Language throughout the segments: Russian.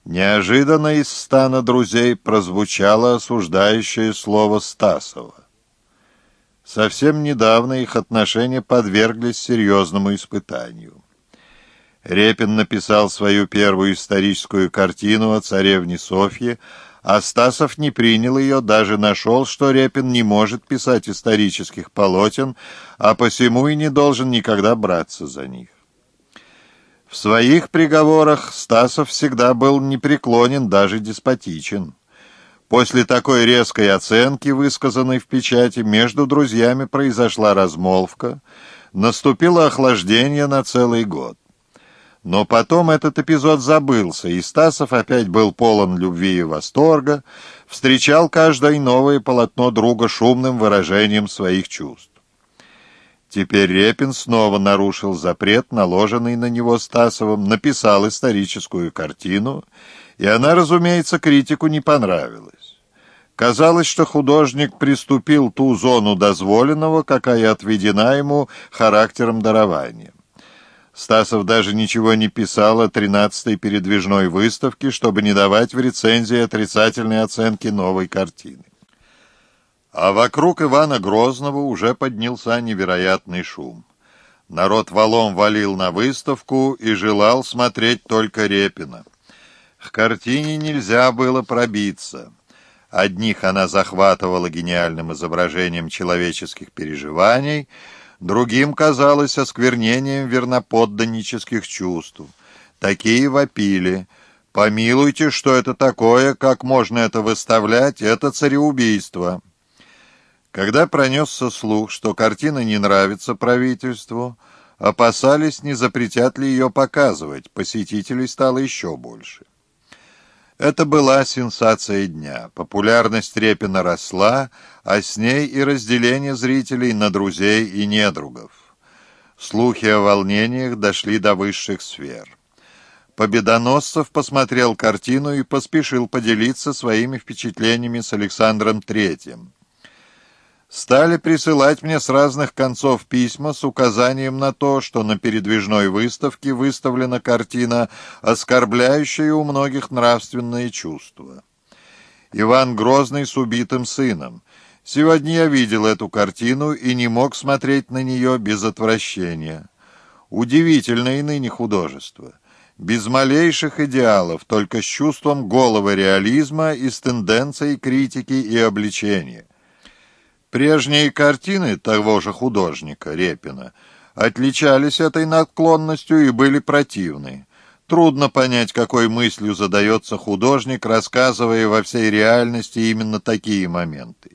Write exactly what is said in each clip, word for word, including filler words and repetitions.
Неожиданно из стана друзей прозвучало осуждающее слово Стасова. Совсем недавно их отношения подверглись серьезному испытанию. Репин написал свою первую историческую картину о царевне Софье, а Стасов не принял ее, даже нашел, что Репин не может писать исторических полотен, а посему и не должен никогда браться за них. В своих приговорах Стасов всегда был непреклонен, даже деспотичен. После такой резкой оценки, высказанной в печати, между друзьями произошла размолвка, наступило охлаждение на целый год. Но потом этот эпизод забылся, и Стасов опять был полон любви и восторга, встречал каждое новое полотно друга шумным выражением своих чувств. Теперь Репин снова нарушил запрет, наложенный на него Стасовым, написал историческую картину, и она, разумеется, критику не понравилась. Казалось, что художник приступил ту зону дозволенного, какая отведена ему характером дарования. Стасов даже ничего не писал о тринадцатой передвижной выставке, чтобы не давать в рецензии отрицательной оценки новой картины. А вокруг Ивана Грозного уже поднялся невероятный шум. Народ валом валил на выставку и желал смотреть только Репина. К картине нельзя было пробиться. Одних она захватывала гениальным изображением человеческих переживаний, другим казалось осквернением верноподданнических чувств. Такие вопили: «Помилуйте, что это такое, как можно это выставлять, это цареубийство». Когда пронесся слух, что картина не нравится правительству, опасались, не запретят ли ее показывать, посетителей стало еще больше. Это была сенсация дня. Популярность Репина росла, а с ней и разделение зрителей на друзей и недругов. Слухи о волнениях дошли до высших сфер. Победоносцев посмотрел картину и поспешил поделиться своими впечатлениями с Александром Третьим. Стали присылать мне с разных концов письма с указанием на то, что на передвижной выставке выставлена картина, оскорбляющая у многих нравственные чувства. Иван Грозный с убитым сыном. Сегодня я видел эту картину и не мог смотреть на нее без отвращения. Удивительное и ныне художество. Без малейших идеалов, только с чувством голого реализма и с тенденцией критики и обличения. Прежние картины того же художника, Репина, отличались этой наклонностью и были противны. Трудно понять, какой мыслью задается художник, рассказывая во всей реальности именно такие моменты.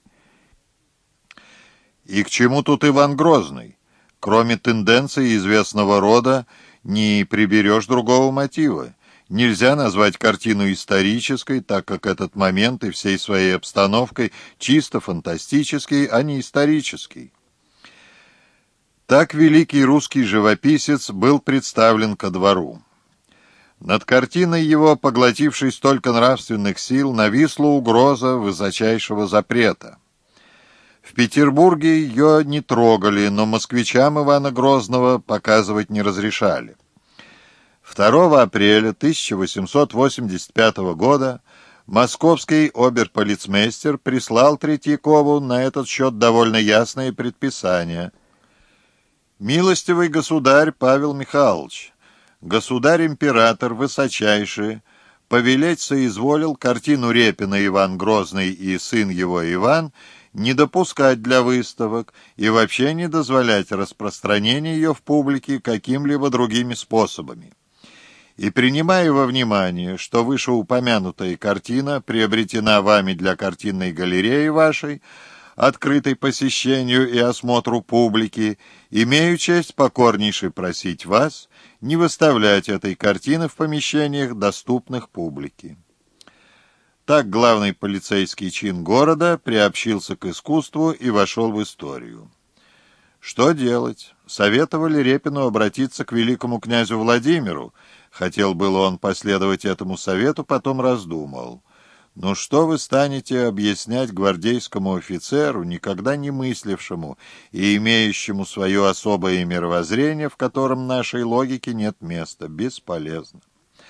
И к чему тут Иван Грозный? Кроме тенденций известного рода, не приберешь другого мотива. Нельзя назвать картину исторической, так как этот момент и всей своей обстановкой чисто фантастический, а не исторический. Так великий русский живописец был представлен ко двору. Над картиной его, поглотившей столько нравственных сил, нависла угроза высочайшего запрета. В Петербурге ее не трогали, но москвичам Ивана Грозного показывать не разрешали. второго апреля тысяча восемьсот восемьдесят пятого года московский оберполицмейстер прислал Третьякову на этот счет довольно ясные предписания. «Милостивый государь Павел Михайлович, государь-император высочайший повелеть соизволил картину Репина Иван Грозный и сын его Иван не допускать для выставок и вообще не дозволять распространения ее в публике какими-либо другими способами. И принимая во внимание, что вышеупомянутая картина приобретена вами для картинной галереи вашей, открытой посещению и осмотру публики, имею честь покорнейше просить вас не выставлять этой картины в помещениях, доступных публике». Так главный полицейский чин города приобщился к искусству и вошел в историю. Что делать? Советовали Репину обратиться к великому князю Владимиру. Хотел было он последовать этому совету, потом раздумал. «Ну что вы станете объяснять гвардейскому офицеру, никогда не мыслившему и имеющему свое особое мировоззрение, в котором нашей логике нет места? Бесполезно».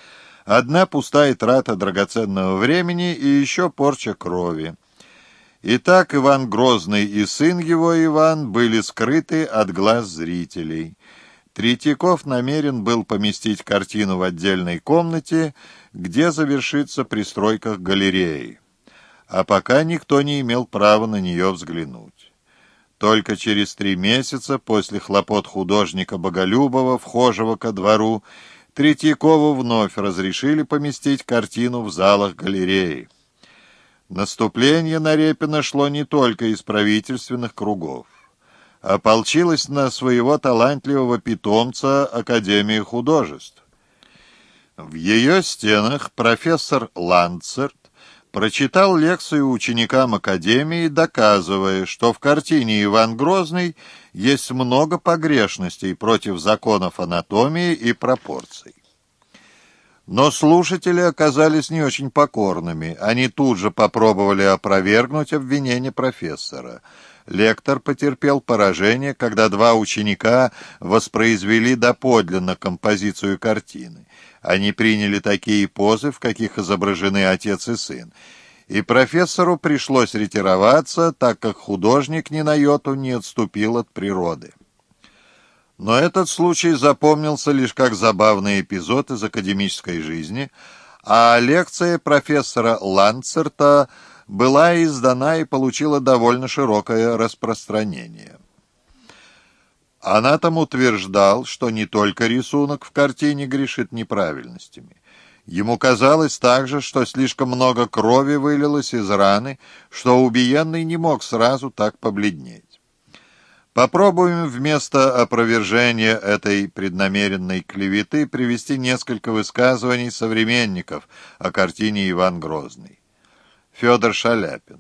Одна пустая трата драгоценного времени и еще порча крови. Итак, Иван Грозный и сын его Иван были скрыты от глаз зрителей. Третьяков намерен был поместить картину в отдельной комнате, где завершится пристройка к галерее. А пока никто не имел права на нее взглянуть. Только через три месяца после хлопот художника Боголюбова, вхожего ко двору, Третьякову вновь разрешили поместить картину в залах галереи. Наступление на Репина шло не только из правительственных кругов. Ополчилась на своего талантливого питомца Академия художеств. В ее стенах профессор Ланцерт прочитал лекцию ученикам Академии, доказывая, что в картине «Иван Грозный» есть много погрешностей против законов анатомии и пропорций. Но слушатели оказались не очень покорными. Они тут же попробовали опровергнуть обвинение профессора. Лектор потерпел поражение, когда два ученика воспроизвели доподлинно композицию картины. Они приняли такие позы, в каких изображены отец и сын. И профессору пришлось ретироваться, так как художник ни на йоту не отступил от природы. Но этот случай запомнился лишь как забавный эпизод из академической жизни, а лекция профессора Ланцерта была издана и получила довольно широкое распространение. Анатом утверждал, что не только рисунок в картине грешит неправильностями. Ему казалось также, что слишком много крови вылилось из раны, что убиенный не мог сразу так побледнеть. Попробуем вместо опровержения этой преднамеренной клеветы привести несколько высказываний современников о картине «Иван Грозный». Федор Шаляпин.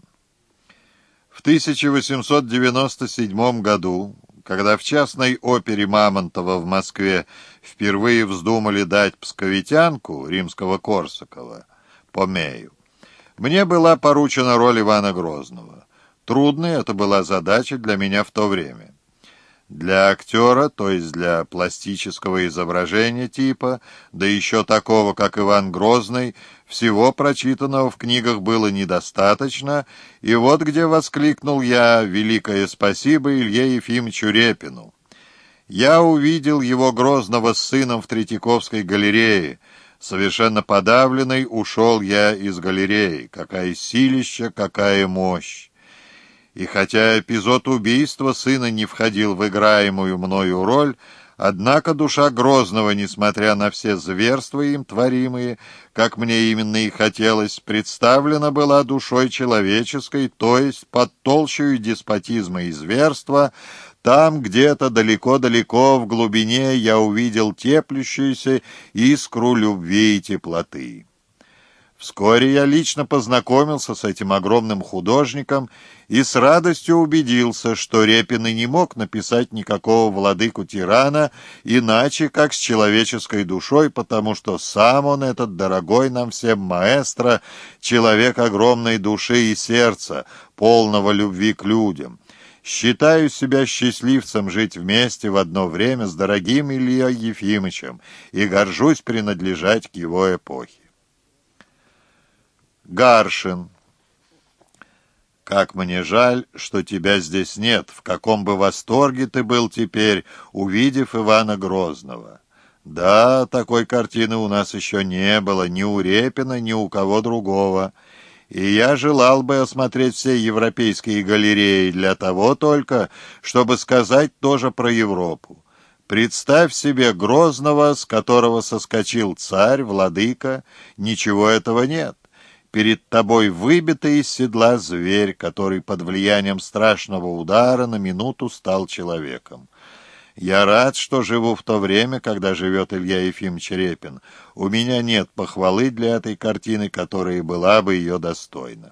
В тысяча восемьсот девяносто седьмом году, когда в частной опере Мамонтова в Москве впервые вздумали дать псковитянку римского Корсакова, Помею, мне была поручена роль Ивана Грозного. Трудной это была задача для меня в то время. Для актера, то есть для пластического изображения типа, да еще такого, как Иван Грозный, всего прочитанного в книгах было недостаточно, и вот где воскликнул я «Великое спасибо Илье Ефимовичу Репину». Я увидел его Грозного с сыном в Третьяковской галерее. Совершенно подавленный ушел я из галереи. Какая силища, какая мощь! И хотя эпизод убийства сына не входил в играемую мною роль, однако душа Грозного, несмотря на все зверства им творимые, как мне именно и хотелось, представлена была душой человеческой, то есть под толщею деспотизма и зверства. Там где-то далеко-далеко в глубине я увидел теплющуюся искру любви и теплоты. Вскоре я лично познакомился с этим огромным художником и с радостью убедился, что Репин и не мог написать никакого владыку-тирана иначе, как с человеческой душой, потому что сам он, этот дорогой нам всем маэстро, человек огромной души и сердца, полного любви к людям. Считаю себя счастливцем жить вместе в одно время с дорогим Ильей Ефимовичем и горжусь принадлежать к его эпохе. Гаршин. Как мне жаль, что тебя здесь нет. В каком бы восторге ты был теперь, увидев Ивана Грозного. Да, такой картины у нас еще не было, ни у Репина, ни у кого другого. И я желал бы осмотреть все европейские галереи для того только, чтобы сказать тоже про Европу. Представь себе Грозного, с которого соскочил царь, владыка. Ничего этого нет. Перед тобой выбитый из седла зверь, который под влиянием страшного удара на минуту стал человеком. Я рад, что живу в то время, когда живет Илья Ефимович Репин. У меня нет похвалы для этой картины, которая была бы ее достойна.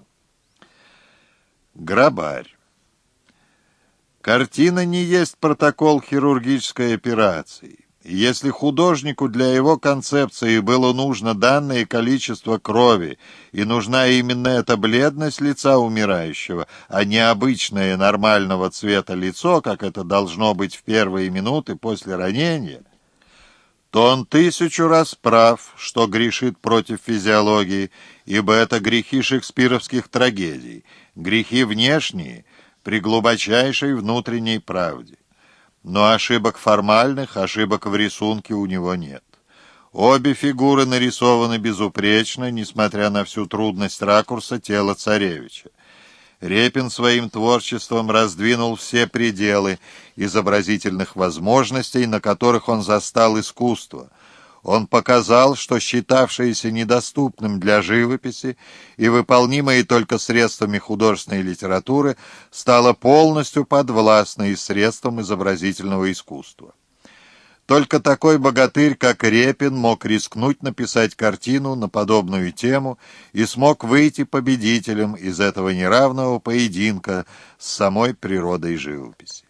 Грабарь. Картина не есть протокол хирургической операции. Если художнику для его концепции было нужно данное количество крови, и нужна именно эта бледность лица умирающего, а не обычное нормального цвета лицо, как это должно быть в первые минуты после ранения, то он тысячу раз прав, что грешит против физиологии, ибо это грехи шекспировских трагедий, грехи внешние, при глубочайшей внутренней правде. Но ошибок формальных, ошибок в рисунке у него нет. Обе фигуры нарисованы безупречно, несмотря на всю трудность ракурса тела царевича. Репин своим творчеством раздвинул все пределы изобразительных возможностей, на которых он застал искусство. Он показал, что считавшееся недоступным для живописи и выполнимое только средствами художественной литературы стало полностью подвластно и средствам изобразительного искусства. Только такой богатырь, как Репин, мог рискнуть написать картину на подобную тему и смог выйти победителем из этого неравного поединка с самой природой живописи.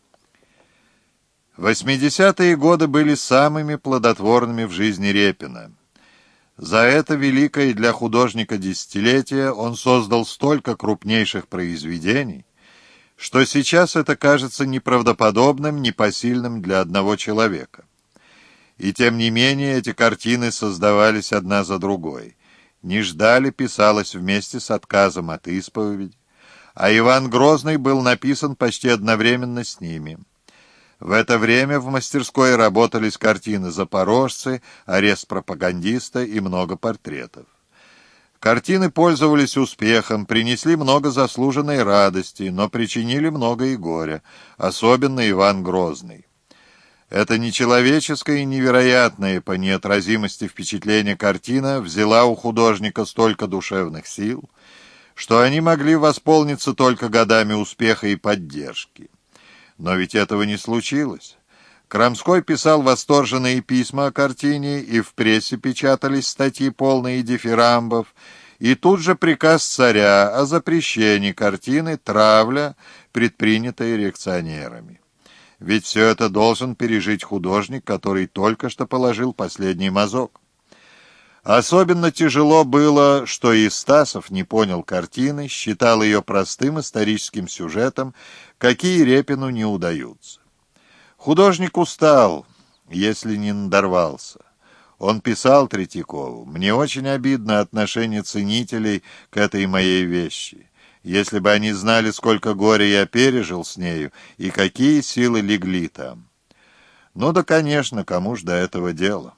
восьмидесятые годы были самыми плодотворными в жизни Репина. За это великое для художника десятилетие он создал столько крупнейших произведений, что сейчас это кажется неправдоподобным, непосильным для одного человека. И тем не менее эти картины создавались одна за другой. «Не ждали» писалось вместе с «Отказом от исповеди», а «Иван Грозный» был написан почти одновременно с ними. В это время в мастерской работались картины «Запорожцы», «Арест пропагандиста» и много портретов. Картины пользовались успехом, принесли много заслуженной радости, но причинили много и горя, особенно Иван Грозный. Эта нечеловеческая и невероятная по неотразимости впечатления картина взяла у художника столько душевных сил, что они могли восполниться только годами успеха и поддержки. Но ведь этого не случилось. Крамской писал восторженные письма о картине, и в прессе печатались статьи, полные дифирамбов, и тут же приказ царя о запрещении картины «Травля», предпринятая реакционерами. Ведь все это должен пережить художник, который только что положил последний мазок. Особенно тяжело было, что и Стасов не понял картины, считал ее простым историческим сюжетом, какие Репину не удаются. Художник устал, если не надорвался. Он писал Третьякову: «Мне очень обидно отношение ценителей к этой моей вещи. Если бы они знали, сколько горя я пережил с нею и какие силы легли там». Ну да, конечно, кому ж до этого дела.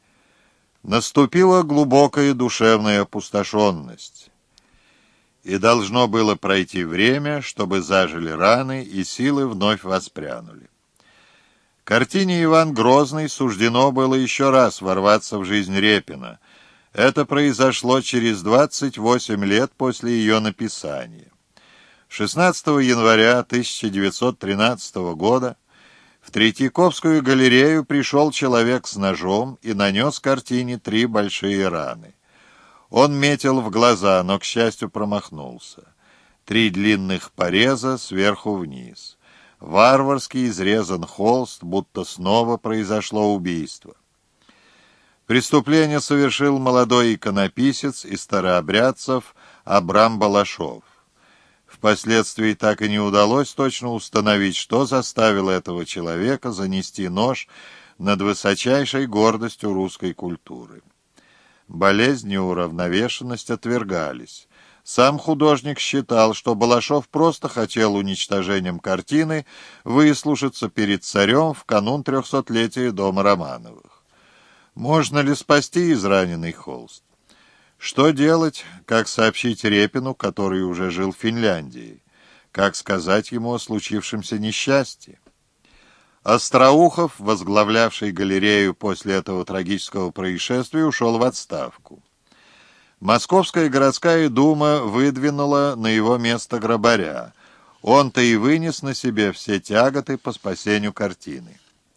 Наступила глубокая душевная опустошенность, и должно было пройти время, чтобы зажили раны и силы вновь воспрянули. Картине «Иван Грозный» суждено было еще раз ворваться в жизнь Репина. Это произошло через двадцать восемь лет после ее написания. шестнадцатого января тысяча девятьсот тринадцатого года в Третьяковскую галерею пришел человек с ножом и нанес картине три большие раны. Он метил в глаза, но, к счастью, промахнулся. Три длинных пореза сверху вниз. Варварски изрезан холст, будто снова произошло убийство. Преступление совершил молодой иконописец из старообрядцев Абрам Балашов. Впоследствии так и не удалось точно установить, что заставило этого человека занести нож над высочайшей гордостью русской культуры. Болезнь и уравновешенность отвергались. Сам художник считал, что Балашов просто хотел уничтожением картины выслужиться перед царем в канун трехсотлетия дома Романовых. Можно ли спасти израненный холст? Что делать, как сообщить Репину, который уже жил в Финляндии? Как сказать ему о случившемся несчастье? Остроухов, возглавлявший галерею после этого трагического происшествия, ушел в отставку. Московская городская дума выдвинула на его место Грабаря. Он-то и вынес на себе все тяготы по спасению картины.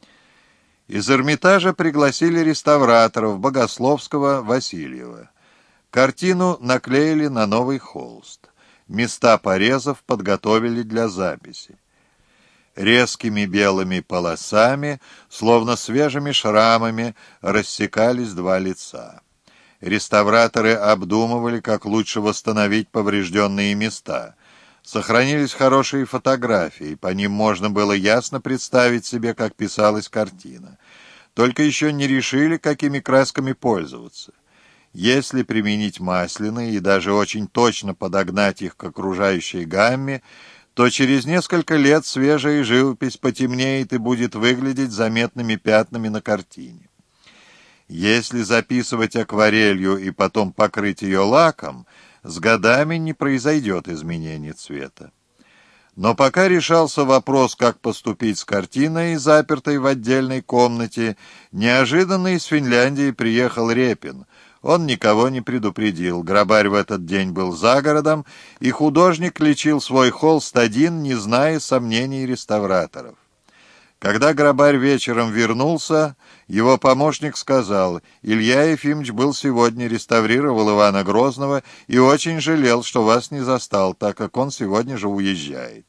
Из Эрмитажа пригласили реставраторов Богословского, Васильева. Картину наклеили на новый холст. Места порезов подготовили для записи. Резкими белыми полосами, словно свежими шрамами, рассекались два лица. Реставраторы обдумывали, как лучше восстановить поврежденные места. Сохранились хорошие фотографии, по ним можно было ясно представить себе, как писалась картина. только еще не решили, какими красками пользоваться. Если применить масляные и даже очень точно подогнать их к окружающей гамме, то через несколько лет свежая живопись потемнеет и будет выглядеть заметными пятнами на картине. Если записывать акварелью и потом покрыть ее лаком, с годами не произойдет изменения цвета. Но пока решался вопрос, как поступить с картиной, запертой в отдельной комнате, неожиданно из Финляндии приехал Репин. Он никого не предупредил. Грабарь в этот день был за городом, и художник лечил свой холст один, не зная сомнений реставраторов. Когда Грабарь вечером вернулся, его помощник сказал: «Илья Ефимович был сегодня, реставрировал Ивана Грозного и очень жалел, что вас не застал, так как он сегодня же уезжает».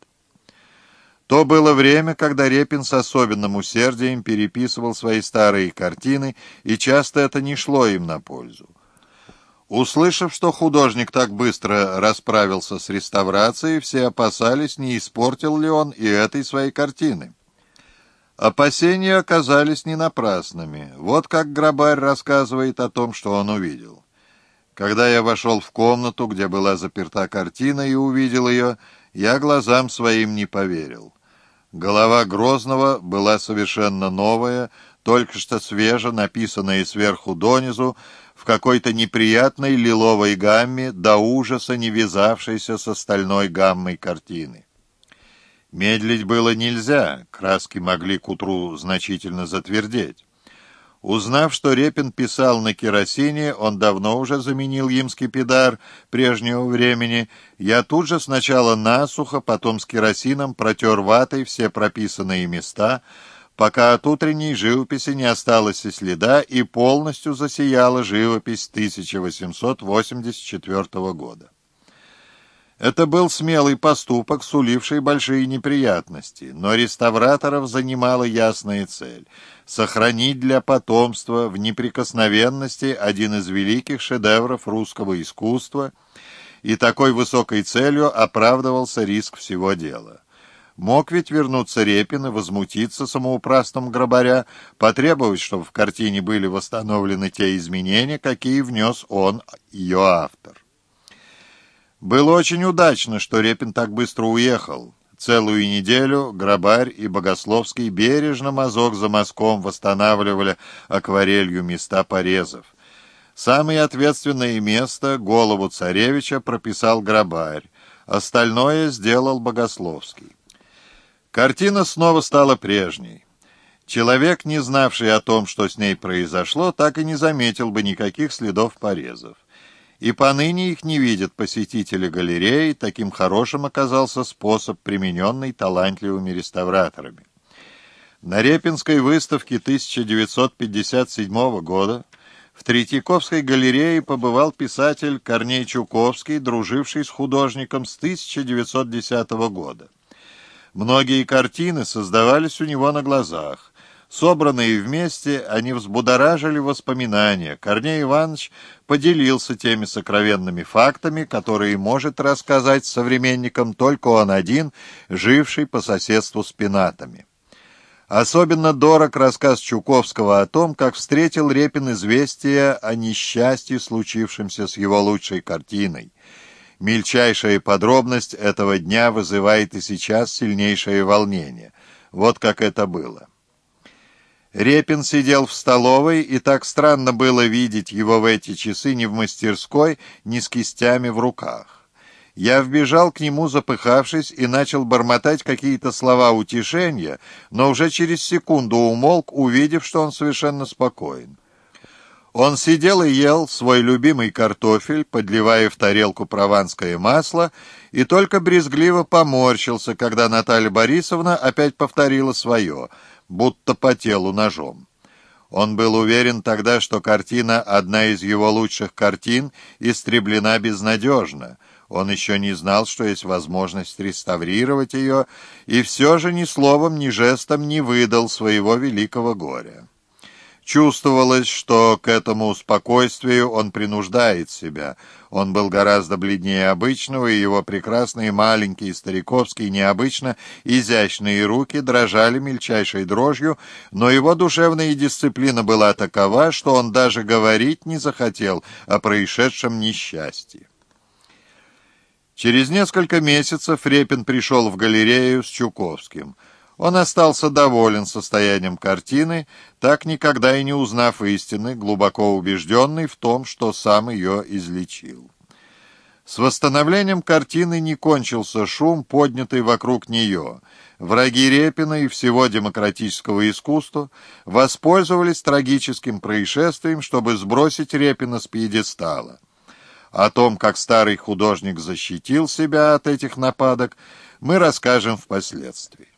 То было время, когда Репин с особенным усердием переписывал свои старые картины, и часто это не шло им на пользу. Услышав, что художник так быстро расправился с реставрацией, все опасались, не испортил ли он и этой своей картины. Опасения оказались не напрасными. Вот как Грабарь рассказывает о том, что он увидел. «Когда я вошел в комнату, где была заперта картина, и увидел ее, я глазам своим не поверил. Голова Грозного была совершенно новая, только что свеже написанная сверху донизу, в какой-то неприятной лиловой гамме, до ужаса не вязавшейся с остальной гаммой картины. Медлить было нельзя, краски могли к утру значительно затвердеть. Узнав, что Репин писал на керосине, он давно уже заменил им скипидар прежнего времени, я тут же сначала насухо, потом с керосином протер ватой все прописанные места, пока от утренней живописи не осталось и следа, и полностью засияла живопись тысяча восемьсот восемьдесят четвёртого года. Это был смелый поступок, суливший большие неприятности, но реставраторов занимала ясная цель — сохранить для потомства в неприкосновенности один из великих шедевров русского искусства, и такой высокой целью оправдывался риск всего дела. Мог ведь вернуться Репин и возмутиться самоуправством Грабаря, потребовать, чтобы в картине были восстановлены те изменения, какие внес он, ее автор. Было очень удачно, что Репин так быстро уехал. Целую неделю Грабарь и Богословский бережно мазок за мазком восстанавливали акварелью места порезов. Самое ответственное место, голову царевича, прописал Грабарь, остальное сделал Богословский. Картина снова стала прежней. Человек, не знавший о том, что с ней произошло, так и не заметил бы никаких следов порезов. И поныне их не видят посетители галереи, таким хорошим оказался способ, примененный талантливыми реставраторами. На Репинской выставке тысяча девятьсот пятьдесят седьмого года в Третьяковской галерее побывал писатель Корней Чуковский, друживший с художником с тысяча девятьсот десятого года. Многие картины создавались у него на глазах. Собранные вместе, они взбудоражили воспоминания. Корней Иванович поделился теми сокровенными фактами, которые может рассказать современникам только он один, живший по соседству с пенатами. Особенно дорог рассказ Чуковского о том, как встретил Репин известие о несчастье, случившемся с его лучшей картиной. Мельчайшая подробность этого дня вызывает и сейчас сильнейшее волнение. Вот как это было. Репин сидел в столовой, и так странно было видеть его в эти часы ни в мастерской, ни с кистями в руках. Я вбежал к нему, запыхавшись, и начал бормотать какие-то слова утешения, но уже через секунду умолк, увидев, что он совершенно спокоен. Он сидел и ел свой любимый картофель, подливая в тарелку прованское масло, и только брезгливо поморщился, когда Наталья Борисовна опять повторила свое — будто по телу ножом. Он был уверен тогда, что картина, одна из его лучших картин, истреблена безнадежно. Он еще не знал, что есть возможность реставрировать ее, и все же ни словом, ни жестом не выдал своего великого горя. Чувствовалось, что к этому спокойствию он принуждает себя. Он был гораздо бледнее обычного, и его прекрасные маленькие стариковские необычно изящные руки дрожали мельчайшей дрожью, но его душевная дисциплина была такова, что он даже говорить не захотел о происшедшем несчастье. Через несколько месяцев Репин пришел в галерею с Чуковским. Он остался доволен состоянием картины, так никогда и не узнав истины, глубоко убежденный в том, что сам ее излечил. С восстановлением картины не кончился шум, поднятый вокруг нее. Враги Репина и всего демократического искусства воспользовались трагическим происшествием, чтобы сбросить Репина с пьедестала. О том, как старый художник защитил себя от этих нападок, мы расскажем впоследствии.